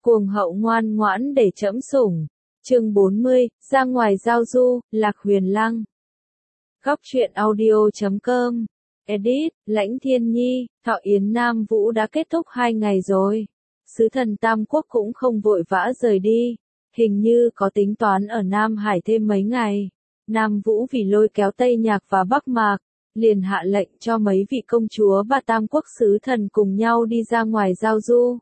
Cuồng hậu ngoan ngoãn để trẫm sủng. Chương 40, ra ngoài giao du, Lạc Huyền Lăng. Góc truyện audio.com. Edit, Lãnh Thiên Nhi, Thọ Yến Nam Vũ đã kết thúc 2 ngày rồi. Sứ thần Tam Quốc cũng không vội vã rời đi. Hình như có tính toán ở Nam Hải thêm mấy ngày. Nam Vũ vì lôi kéo Tây Nhạc và Bắc Mạc, liền hạ lệnh cho mấy vị công chúa và Tam Quốc sứ thần cùng nhau đi ra ngoài giao du.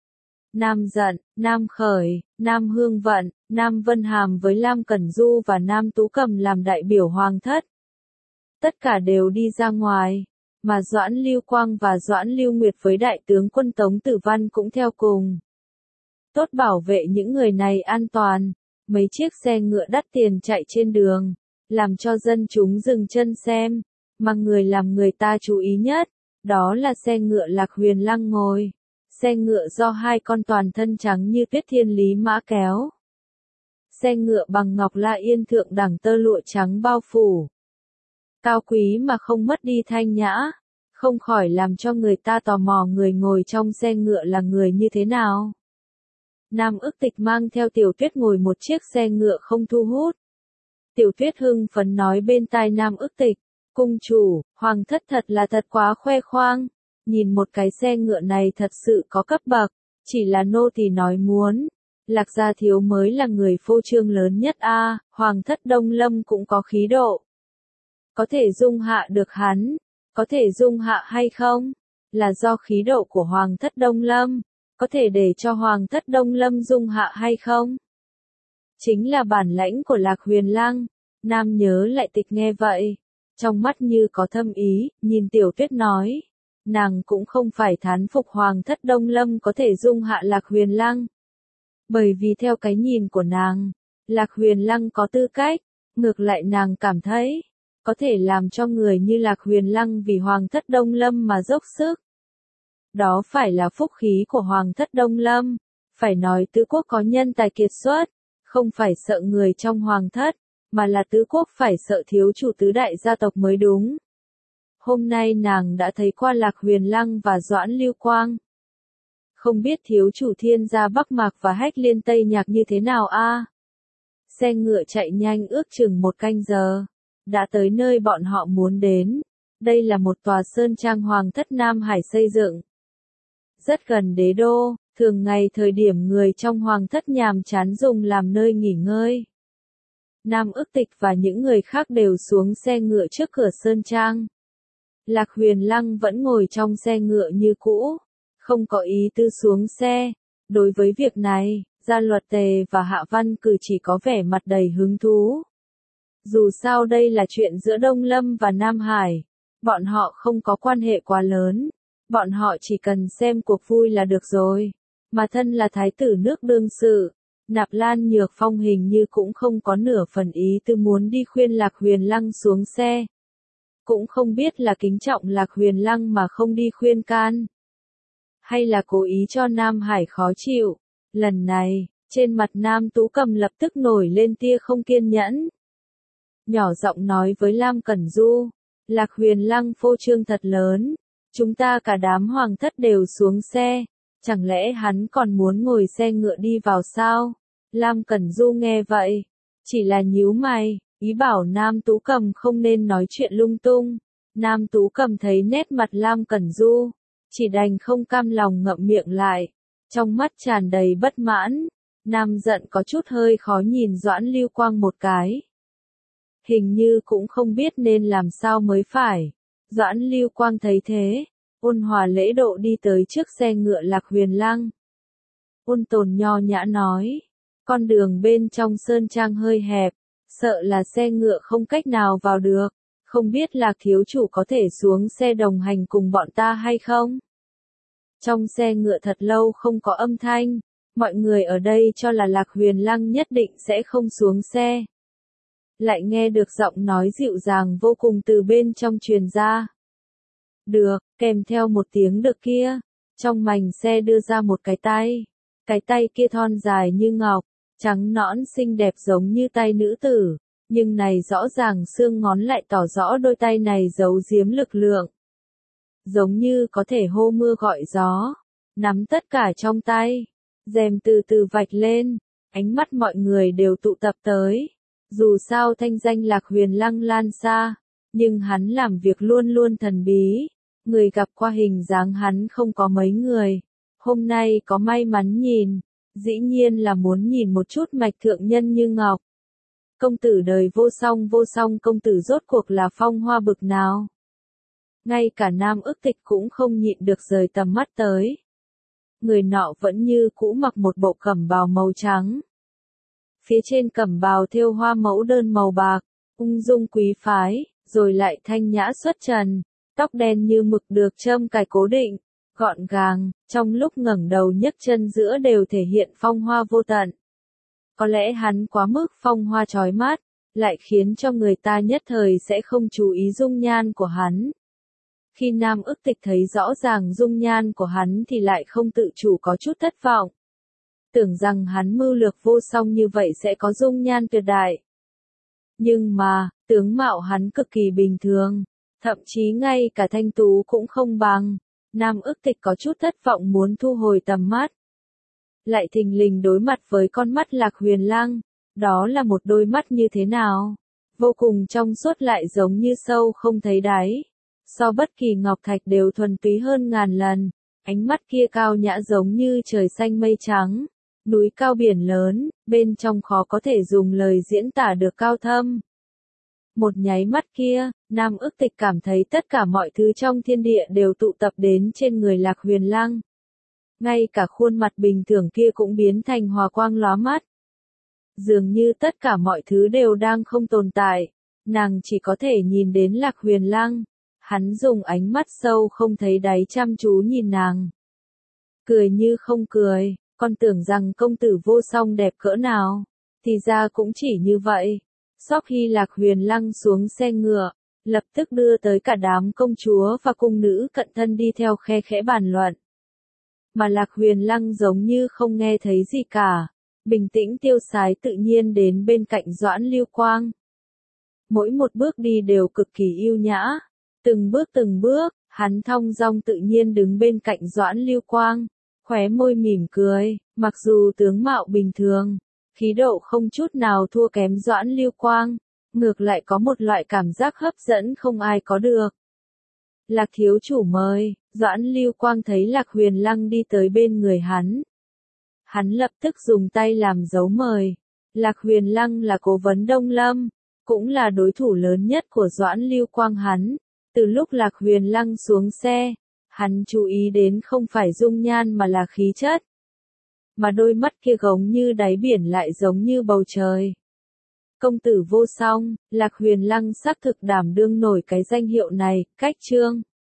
Nam Dận, Nam Khởi, Nam Hương Vận, Nam Vân Hàm với Lam Cẩn Du và Nam Tú Cầm làm đại biểu hoàng thất. Tất cả đều đi ra ngoài, mà Doãn Lưu Quang và Doãn Lưu Nguyệt với đại tướng quân Tống Tử Văn cũng theo cùng. Tốt bảo vệ những người này an toàn, mấy chiếc xe ngựa đắt tiền chạy trên đường, làm cho dân chúng dừng chân xem, mà người làm người ta chú ý nhất, đó là xe ngựa Lạc Huyền Lăng ngồi. Xe ngựa do 2 con toàn thân trắng như tuyết thiên lý mã kéo. Xe ngựa bằng ngọc la yên thượng đẳng tơ lụa trắng bao phủ. Cao quý mà không mất đi thanh nhã, không khỏi làm cho người ta tò mò người ngồi trong xe ngựa là người như thế nào. Nam Ức Tịch mang theo Tiểu Tuyết ngồi một chiếc xe ngựa không thu hút. Tiểu Tuyết hưng phấn nói bên tai Nam Ức Tịch, cung chủ, hoàng thất thật là thật quá khoe khoang. Nhìn một cái xe ngựa này thật sự có cấp bậc, chỉ là nô tỳ nói muốn. Lạc Gia thiếu mới là người phô trương lớn nhất a, hoàng thất Đông Lâm cũng có khí độ. Có thể dung hạ được hắn, có thể dung hạ hay không? Là do khí độ của hoàng thất Đông Lâm, có thể để cho hoàng thất Đông Lâm dung hạ hay không? Chính là bản lãnh của Lạc Huyền Lăng. Nam Nhớ lại Tịch nghe vậy, trong mắt như có thâm ý, nhìn Tiểu Tuyết nói. Nàng cũng không phải thán phục hoàng thất Đông Lâm có thể dung hạ Lạc Huyền Lăng. Bởi vì theo cái nhìn của nàng, Lạc Huyền Lăng có tư cách, ngược lại nàng cảm thấy, có thể làm cho người như Lạc Huyền Lăng vì hoàng thất Đông Lâm mà dốc sức. Đó phải là phúc khí của hoàng thất Đông Lâm, phải nói tứ quốc có nhân tài kiệt xuất, không phải sợ người trong hoàng thất, mà là tứ quốc phải sợ thiếu chủ tứ đại gia tộc mới đúng. Hôm nay nàng đã thấy qua Lạc Huyền Lăng và Doãn Lưu Quang. Không biết thiếu chủ Thiên gia Bắc Mạc và Hách Liên Tây Nhạc như thế nào a? Xe ngựa chạy nhanh ước chừng 1 canh giờ, đã tới nơi bọn họ muốn đến. Đây là một tòa sơn trang hoàng thất Nam Hải xây dựng. Rất gần đế đô, thường ngày thời điểm người trong hoàng thất nhàm chán dùng làm nơi nghỉ ngơi. Nam Ức Tịch và những người khác đều xuống xe ngựa trước cửa sơn trang. Lạc Huyền Lăng vẫn ngồi trong xe ngựa như cũ, không có ý tư xuống xe. Đối với việc này, Gia Luật Tề và Hạ Văn Cử chỉ có vẻ mặt đầy hứng thú. Dù sao đây là chuyện giữa Đông Lâm và Nam Hải, bọn họ không có quan hệ quá lớn, bọn họ chỉ cần xem cuộc vui là được rồi. Mà thân là thái tử nước đương sự, Nạp Lan Nhược Phong hình như cũng không có nửa phần ý tư muốn đi khuyên Lạc Huyền Lăng xuống xe. Cũng không biết là kính trọng Lạc Huyền Lăng mà không đi khuyên can, hay là cố ý cho Nam Hải khó chịu. Lần này, trên mặt Nam Tú Cầm lập tức nổi lên tia không kiên nhẫn. Nhỏ giọng nói với Lam Cẩn Du, Lạc Huyền Lăng phô trương thật lớn, chúng ta cả đám hoàng thất đều xuống xe, chẳng lẽ hắn còn muốn ngồi xe ngựa đi vào sao? Lam Cẩn Du nghe vậy, chỉ là nhíu mày. Ý bảo Nam Tú Cầm không nên nói chuyện lung tung. Nam Tú Cầm thấy nét mặt Lam Cẩn Du, chỉ đành không cam lòng ngậm miệng lại, trong mắt tràn đầy bất mãn. Nam Dận có chút hơi khó nhìn Doãn Lưu Quang một cái. Hình như cũng không biết nên làm sao mới phải. Doãn Lưu Quang thấy thế, ôn hòa lễ độ đi tới trước xe ngựa Lạc Huyền Lăng. Ôn tồn nho nhã nói, con đường bên trong sơn trang hơi hẹp, sợ là xe ngựa không cách nào vào được, không biết Lạc thiếu chủ có thể xuống xe đồng hành cùng bọn ta hay không? Trong xe ngựa thật lâu không có âm thanh, mọi người ở đây cho là Lạc Huyền Lăng nhất định sẽ không xuống xe. Lại nghe được giọng nói dịu dàng vô cùng từ bên trong truyền ra. Được, kèm theo một tiếng được kia, trong mành xe đưa ra một cái tay kia thon dài như ngọc, trắng nõn xinh đẹp giống như tay nữ tử, nhưng này rõ ràng xương ngón lại tỏ rõ đôi tay này giấu giếm lực lượng. Giống như có thể hô mưa gọi gió, nắm tất cả trong tay. Rèm từ từ vạch lên, ánh mắt mọi người đều tụ tập tới. Dù sao thanh danh Lạc Huyền Lăng lan xa, nhưng hắn làm việc luôn luôn thần bí. Người gặp qua hình dáng hắn không có mấy người. Hôm nay có may mắn nhìn, dĩ nhiên là muốn nhìn một chút mạch thượng nhân như ngọc. Công tử đời vô song công tử rốt cuộc là phong hoa bực nào. Ngay cả Nam Ước Tịch cũng không nhịn được rời tầm mắt tới. Người nọ vẫn như cũ mặc một bộ cẩm bào màu trắng. Phía trên cẩm bào thêu hoa mẫu đơn màu bạc, ung dung quý phái, rồi lại thanh nhã xuất trần, tóc đen như mực được châm cài cố định, gọn gàng, trong lúc ngẩng đầu nhấc chân giữa đều thể hiện phong hoa vô tận. Có lẽ hắn quá mức phong hoa chói mắt, lại khiến cho người ta nhất thời sẽ không chú ý dung nhan của hắn. Khi Nam Ước Tịch thấy rõ ràng dung nhan của hắn thì lại không tự chủ có chút thất vọng. Tưởng rằng hắn mưu lược vô song như vậy sẽ có dung nhan tuyệt đại. Nhưng mà, tướng mạo hắn cực kỳ bình thường, thậm chí ngay cả thanh tú cũng không bằng. Nam Ước Tịch có chút thất vọng muốn thu hồi tầm mắt. Lại thình lình đối mặt với con mắt Lạc Huyền Lăng, đó là một đôi mắt như thế nào? Vô cùng trong suốt lại giống như sâu không thấy đáy. So bất kỳ ngọc thạch đều thuần túy hơn ngàn lần, ánh mắt kia cao nhã giống như trời xanh mây trắng, núi cao biển lớn, bên trong khó có thể dùng lời diễn tả được cao thâm. Một nháy mắt kia, Nam Ước Tịch cảm thấy tất cả mọi thứ trong thiên địa đều tụ tập đến trên người Lạc Huyền Lăng. Ngay cả khuôn mặt bình thường kia cũng biến thành hòa quang lóa mắt. Dường như tất cả mọi thứ đều đang không tồn tại, nàng chỉ có thể nhìn đến Lạc Huyền Lăng. Hắn dùng ánh mắt sâu không thấy đáy chăm chú nhìn nàng. Cười như không cười, con tưởng rằng công tử vô song đẹp cỡ nào, thì ra cũng chỉ như vậy. Sau khi Lạc Huyền Lăng xuống xe ngựa, lập tức đưa tới cả đám công chúa và cung nữ cận thân đi theo khe khẽ bàn luận. Mà Lạc Huyền Lăng giống như không nghe thấy gì cả, bình tĩnh tiêu sái tự nhiên đến bên cạnh Doãn Lưu Quang. Mỗi một bước đi đều cực kỳ yêu nhã. Từng bước, hắn thong dong tự nhiên đứng bên cạnh Doãn Lưu Quang, khóe môi mỉm cười, mặc dù tướng mạo bình thường, khí độ không chút nào thua kém Doãn Lưu Quang, ngược lại có một loại cảm giác hấp dẫn không ai có được. Lạc thiếu chủ mời, Doãn Lưu Quang thấy Lạc Huyền Lăng đi tới bên người hắn. Hắn lập tức dùng tay làm dấu mời. Lạc Huyền Lăng là cố vấn Đông Lâm, cũng là đối thủ lớn nhất của Doãn Lưu Quang hắn. Từ lúc Lạc Huyền Lăng xuống xe, hắn chú ý đến không phải dung nhan mà là khí chất. Mà đôi mắt kia giống như đáy biển lại giống như bầu trời. Công tử vô song, Lạc Huyền Lăng xác thực đảm đương nổi cái danh hiệu này, cách chương.